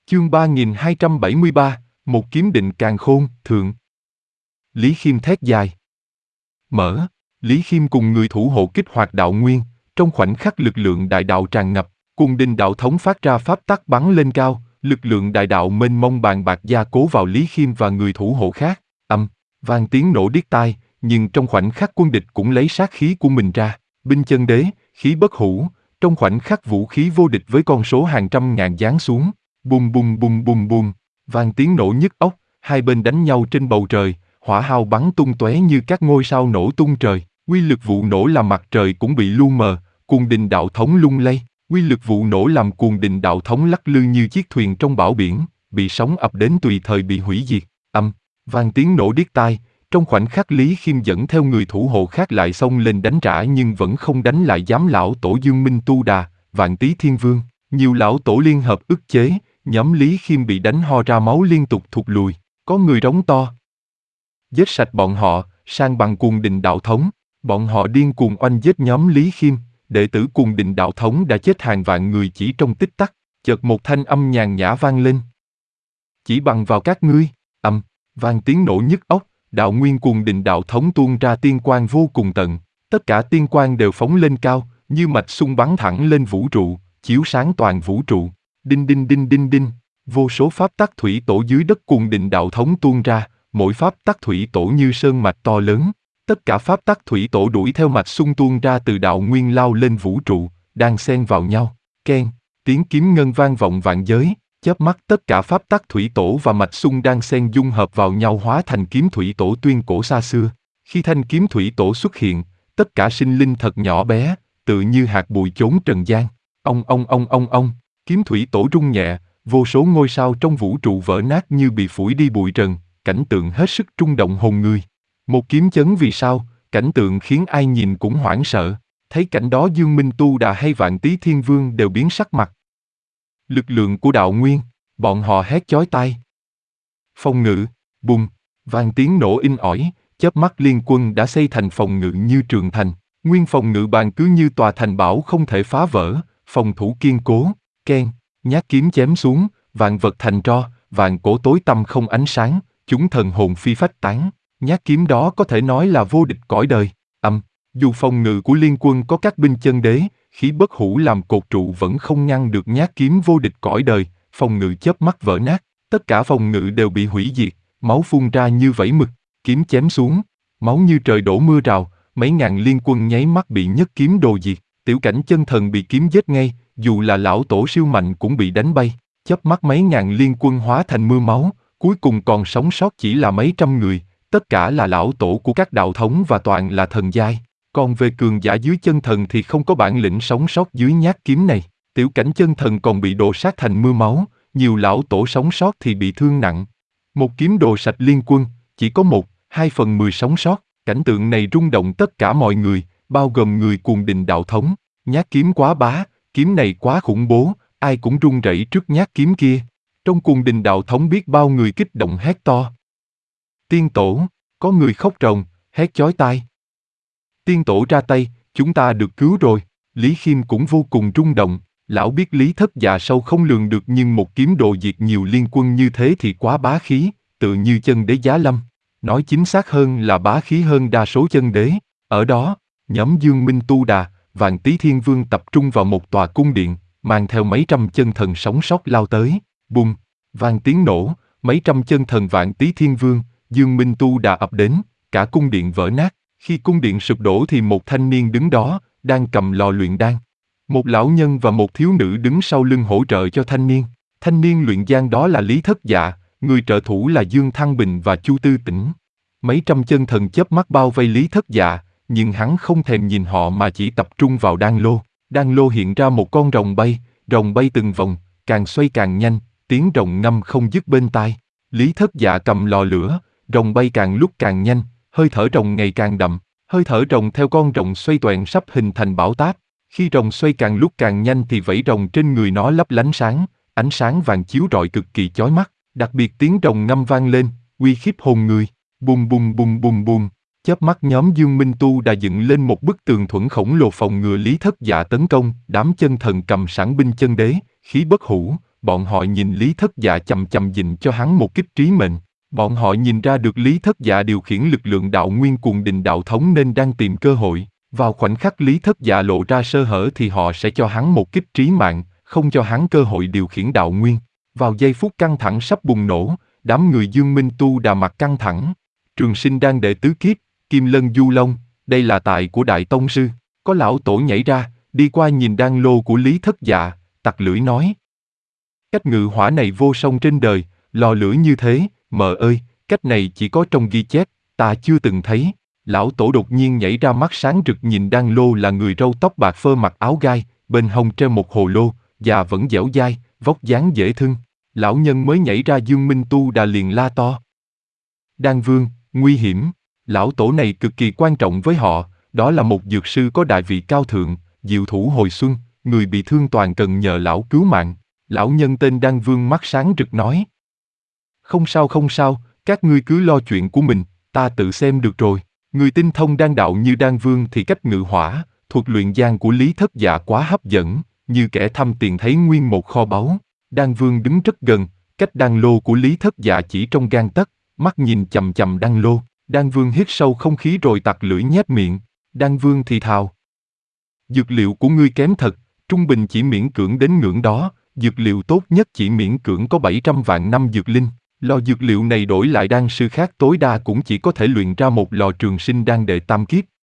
Chương 3273, một kiếm định càn khôn, thượng. Lý Khiêm thét dài. Mở, Lý Khiêm cùng người thủ hộ kích hoạt đạo nguyên, trong khoảnh khắc lực lượng đại đạo tràn ngập, cùng đình đạo thống phát ra pháp tắc bắn lên cao, lực lượng đại đạo mênh mông bàn bạc gia cố vào Lý Khiêm và người thủ hộ khác, vang tiếng nổ điếc tai, nhưng trong khoảnh khắc quân địch cũng lấy sát khí của mình ra, binh chân đế, khí bất hủ, trong khoảnh khắc vũ khí vô địch với con số hàng trăm ngàn giáng xuống, bùm bùm bùm bùm bùm, vang tiếng nổ nhức óc, hai bên đánh nhau trên bầu trời, hỏa hao bắn tung tóe như các ngôi sao nổ tung trời, uy lực vụ nổ làm mặt trời cũng bị lu mờ, cuồng đình đạo thống lung lay, uy lực vụ nổ làm cuồng đình đạo thống lắc lư như chiếc thuyền trong bão biển, bị sóng ập đến tùy thời bị hủy diệt, vang tiếng nổ điếc tai, trong khoảnh khắc Lý Khiêm dẫn theo người thủ hộ khác lại xông lên đánh trả nhưng vẫn không đánh lại dám lão tổ Dương Minh Tu Đà, Vạn Tý Thiên Vương, nhiều lão tổ liên hợp ức chế, nhóm Lý Khiêm bị đánh ho ra máu liên tục thụt lùi, có người rống to. Giết sạch bọn họ, sang bằng cuồng đình đạo thống, bọn họ điên cuồng oanh giết nhóm Lý Khiêm, đệ tử cuồng đình đạo thống đã chết hàng vạn người chỉ trong tích tắc, chợt một thanh âm nhàn nhã vang lên. Chỉ bằng vào các ngươi, vang tiếng nổ nhức óc, đạo nguyên cuồng đình đạo thống tuôn ra tiên quang vô cùng tận, tất cả tiên quang đều phóng lên cao, như mạch sung bắn thẳng lên vũ trụ, chiếu sáng toàn vũ trụ. Đinh đinh đinh đinh đinh, vô số pháp tắc thủy tổ dưới đất cuồng đình đạo thống tuôn ra, mỗi pháp tắc thủy tổ như sơn mạch to lớn. Tất cả pháp tắc thủy tổ đuổi theo mạch sung tuôn ra từ đạo nguyên lao lên vũ trụ, đang xen vào nhau. Keng, tiếng kiếm ngân vang vọng vạn giới, chớp mắt tất cả pháp tắc thủy tổ và mạch sung đang xen dung hợp vào nhau hóa thành kiếm thủy tổ tuyên cổ xa xưa. Khi thanh kiếm thủy tổ xuất hiện, tất cả sinh linh thật nhỏ bé, tự như hạt bụi chốn trần gian. Ông, kiếm thủy tổ rung nhẹ, vô số ngôi sao trong vũ trụ vỡ nát như bị phủi đi bụi trần, cảnh tượng hết sức rung động hồn người. Một kiếm chấn vì sao, cảnh tượng khiến ai nhìn cũng hoảng sợ. Thấy cảnh đó Dương Minh Tu Đà hay Vạn Tý Thiên Vương đều biến sắc mặt. Lực lượng của đạo nguyên, bọn họ hét chói tai. Phòng ngự, bùng, vang tiếng nổ in ỏi, chớp mắt liên quân đã xây thành phòng ngự như trường thành. Nguyên phòng ngự bàn cứ như tòa thành bảo không thể phá vỡ, phòng thủ kiên cố. Keng, nhát kiếm chém xuống, vạn vật thành tro, vạn cổ tối tăm không ánh sáng, chúng thần hồn phi phách tán. Nhát kiếm đó có thể nói là vô địch cõi đời. Dù phòng ngự của liên quân có các binh chân đế, khí bất hủ làm cột trụ vẫn không ngăn được nhát kiếm vô địch cõi đời, phòng ngự chớp mắt vỡ nát, tất cả phòng ngự đều bị hủy diệt, máu phun ra như vẩy mực, kiếm chém xuống, máu như trời đổ mưa rào, mấy ngàn liên quân nháy mắt bị nhất kiếm đồ diệt, tiểu cảnh chân thần bị kiếm giết ngay, dù là lão tổ siêu mạnh cũng bị đánh bay, chớp mắt mấy ngàn liên quân hóa thành mưa máu, cuối cùng còn sống sót chỉ là mấy trăm người, tất cả là lão tổ của các đạo thống và toàn là thần giai. Còn về cường giả dưới chân thần thì không có bản lĩnh sống sót dưới nhát kiếm này, tiểu cảnh chân thần còn bị đồ sát thành mưa máu, nhiều lão tổ sống sót thì bị thương nặng. Một kiếm đồ sạch liên quân, chỉ có 1/2/10 sống sót, cảnh tượng này rung động tất cả mọi người, bao gồm người cuồng đình đạo thống, nhát kiếm quá bá, kiếm này quá khủng bố, ai cũng run rẩy trước nhát kiếm kia. Trong cuồng đình đạo thống biết bao người kích động hét to. Tiên tổ, có người khóc ròng, hét chói tai. Tiên tổ ra tay, chúng ta được cứu rồi. Lý Khiêm cũng vô cùng rung động, lão biết Lý Thất Dạ sâu không lường được nhưng một kiếm đồ diệt nhiều liên quân như thế thì quá bá khí, tự như chân đế giá lâm. Nói chính xác hơn là bá khí hơn đa số chân đế. Ở đó, nhóm Dương Minh Tu Đà, Vạn Tý Thiên Vương tập trung vào một tòa cung điện, mang theo mấy trăm chân thần sống sót lao tới. Bùng, vang tiếng nổ, mấy trăm chân thần Vạn Tý Thiên Vương, Dương Minh Tu Đà ập đến, cả cung điện vỡ nát. Khi cung điện sụp đổ thì một thanh niên đứng đó, đang cầm lò luyện đan. Một lão nhân và một thiếu nữ đứng sau lưng hỗ trợ cho thanh niên. Thanh niên luyện đan đó là Lý Thất Dạ, người trợ thủ là Dương Thăng Bình và Chu Tư Tĩnh. Mấy trăm chân thần chớp mắt bao vây Lý Thất Dạ, nhưng hắn không thèm nhìn họ mà chỉ tập trung vào đan lô. Đan lô hiện ra một con rồng bay từng vòng, càng xoay càng nhanh, tiếng rồng ngâm không dứt bên tai. Lý Thất Dạ cầm lò lửa, rồng bay càng lúc càng nhanh, hơi thở rồng ngày càng đậm, hơi thở rồng theo con rồng xoay toàn sắp hình thành bão táp. Khi rồng xoay càng lúc càng nhanh thì vảy rồng trên người nó lấp lánh sáng, ánh sáng vàng chiếu rọi cực kỳ chói mắt, đặc biệt tiếng rồng ngâm vang lên, uy khiếp hồn người. Bùm bùm bùm bùm bùm, chớp mắt nhóm Dương Minh Tu đã dựng lên một bức tường thuẫn khổng lồ phòng ngừa Lý Thất Dạ tấn công, đám chân thần cầm sẵn binh chân đế, khí bất hủ, bọn họ nhìn Lý Thất Dạ chầm chầm dịnh cho hắn một kích trí mệnh. Bọn họ nhìn ra được Lý Thất Dạ điều khiển lực lượng đạo nguyên cuồng đình đạo thống nên đang tìm cơ hội. Vào khoảnh khắc Lý Thất Dạ lộ ra sơ hở thì họ sẽ cho hắn một kích trí mạng, không cho hắn cơ hội điều khiển đạo nguyên. Vào giây phút căng thẳng sắp bùng nổ, đám người Dương Minh Tu Đà mặt căng thẳng. Trường Sinh đang đệ tứ kiếp, Kim Lân Du Long, đây là tài của Đại Tông Sư. Có lão tổ nhảy ra, đi qua nhìn đan lô của Lý Thất Dạ, tặc lưỡi nói. Cách ngự hỏa này vô song trên đời, lò lửa như thế, mợ ơi, cách này chỉ có trong ghi chép, ta chưa từng thấy. Lão tổ đột nhiên nhảy ra mắt sáng rực nhìn đan lô là người râu tóc bạc phơ mặc áo gai, bên hông treo một hồ lô, già vẫn dẻo dai, vóc dáng dễ thương. Lão nhân mới nhảy ra Dương Minh Tu Đà liền la to. Đan Vương, nguy hiểm, lão tổ này cực kỳ quan trọng với họ, đó là một dược sư có đại vị cao thượng, diệu thủ hồi xuân, người bị thương toàn cần nhờ lão cứu mạng. Lão nhân tên Đan Vương mắt sáng rực nói. Không sao, các ngươi cứ lo chuyện của mình, ta tự xem được rồi. Người tinh thông đan đạo như Đan Vương thì cách ngự hỏa, thuật luyện gian của Lý Thất Dạ quá hấp dẫn, như kẻ thăm tiền thấy nguyên một kho báu. Đan Vương đứng rất gần, cách đan lô của Lý Thất Dạ chỉ trong gang tấc, mắt nhìn chằm chằm đan lô. Đan Vương hít sâu không khí rồi tặc lưỡi nhếch miệng. Đan Vương thì thào. Dược liệu của ngươi kém thật, trung bình chỉ miễn cưỡng đến ngưỡng đó, dược liệu tốt nhất chỉ miễn cưỡng có 700 vạn năm dược linh. Lò dược liệu này đổi lại đan sư khác tối đa cũng chỉ có thể luyện ra một lò trường sinh đan đệ tam kiếp,